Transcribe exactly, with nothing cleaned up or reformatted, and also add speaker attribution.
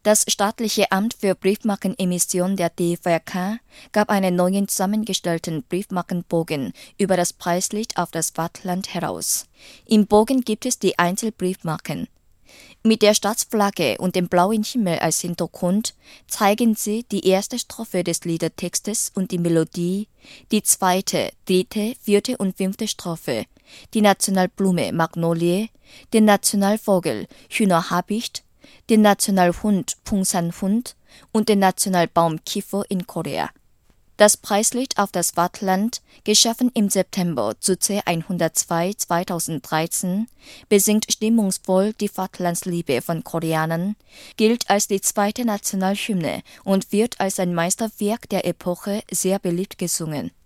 Speaker 1: Das staatliche Amt für Briefmarkenemission der D V R K gab einen neuen zusammengestellten Briefmarkenbogen über das Preislicht auf das Vaterland heraus. Im Bogen gibt es die Einzelbriefmarken. Mit der Staatsflagge und dem blauen Himmel als Hintergrund zeigen sie die erste Strophe des Liedertextes und die Melodie, die zweite, dritte, vierte und fünfte Strophe, die Nationalblume Magnolie, den Nationalvogel Hühnerhabicht, den Nationalhund Pungsanhund und den Nationalbaum Kifo in Korea. Das Preislicht auf das Vaterland, geschaffen im September zu C hundertzwei zweitausenddreizehn, besingt stimmungsvoll die Vaterlandsliebe von Koreanern, gilt als die zweite Nationalhymne und wird als ein Meisterwerk der Epoche sehr beliebt gesungen.